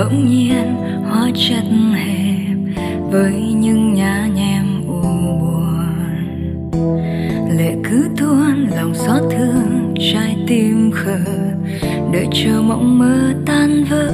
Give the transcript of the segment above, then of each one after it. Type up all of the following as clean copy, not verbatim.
bỗng nhiên hóa chất hẹp với những nhã nhem u buồn. Lệ cứ tuôn lòng xót thương, trái tim khờ đợi chờ mộng mơ tan vỡ.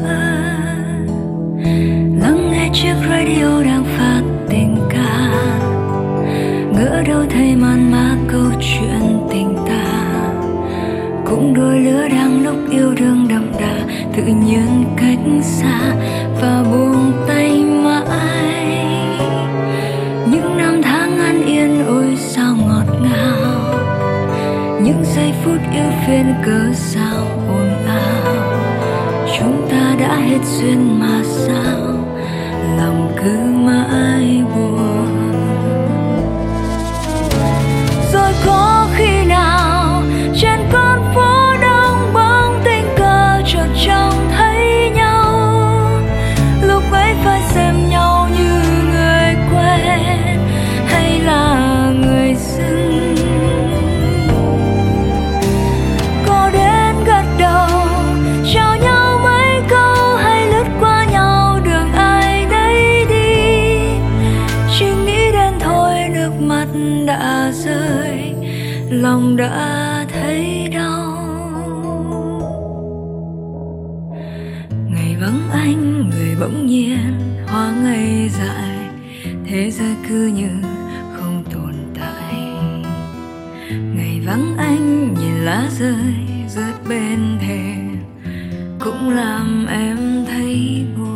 Lắng nghe chiếc radio đang phát tình ca, ngỡ đâu thấy man mác câu chuyện tình ta. Cũng đôi lứa đang lúc yêu đương đậm đà, tự nhiên cách xa và buông tay mãi. Những năm tháng an yên ôi sao ngọt ngào, những giây phút yêu phiền cớ sao ồn ào. Chúng ta đã hết duyên mà sao lòng cứ mãi buồn. Rồi có khi nào trên con phố đông bóng tình cờ chợt trông thấy nhau, lúc ấy phải xem nhau như người quen hay là người dưng. Có đến gật đầu chào nhau mấy câu hay lướt qua nhau đường ai đấy đi, chỉ nghĩ đến thôi nước mắt đã rơi, lòng đã thấy đau. Ngày vắng anh người bỗng nhiên hóa ngây dại, thế giới cứ như không tồn tại. Ngày vắng anh nhìn lá rơi rớt bên thềm, cũng làm em thấy buồn.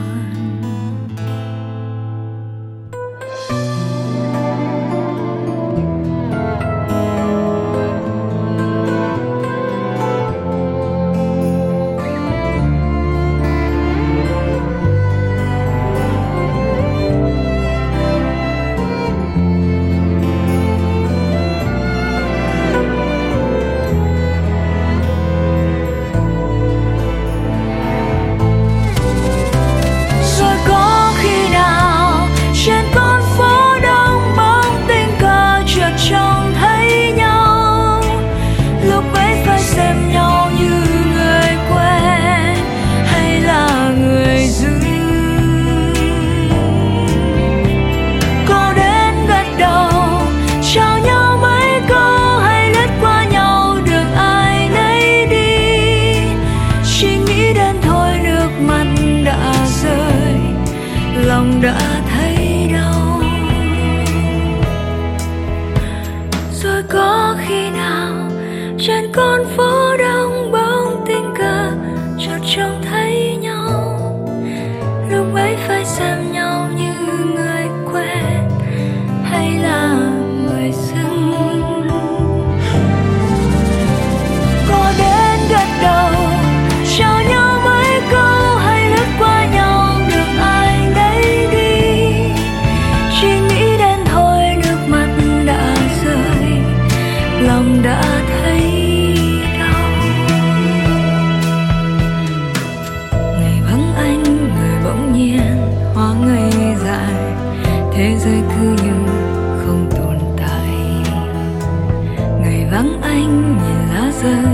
Lòng đã thấy đau. Rồi có khi nào trên con phố đông bóng tình cờ chợt trông thấy nhau, lúc ấy phải xem nhau như người quen hay là người dưng. Có đến gật đầu chào nhau mấy câu hay lướt qua nhau đường ai đấy đi, chỉ nghĩ đến thôi nước mắt đã rơi, lòng đã thấy đau. Ngày vắng anh người bỗng nhiên hóa ngây dại, thế giới cứ như không tồn tại. Ngày vắng anh nhìn lá rơi